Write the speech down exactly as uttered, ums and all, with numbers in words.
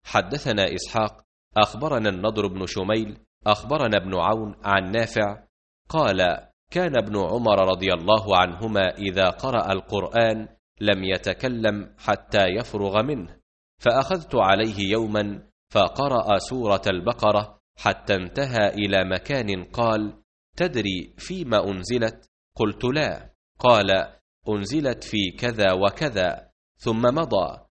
حدثنا إسحاق أخبرنا النضر بن شميل أخبرنا ابن عون عن نافع قال: كان ابن عمر رضي الله عنهما إذا قرأ القرآن لم يتكلم حتى يفرغ منه، فأخذت عليه يوما فقرأ سورة البقرة حتى انتهى إلى مكان قال: تدري فيما أنزلت؟ قلت: لا. قال: أنزلت في كذا وكذا، ثم مضى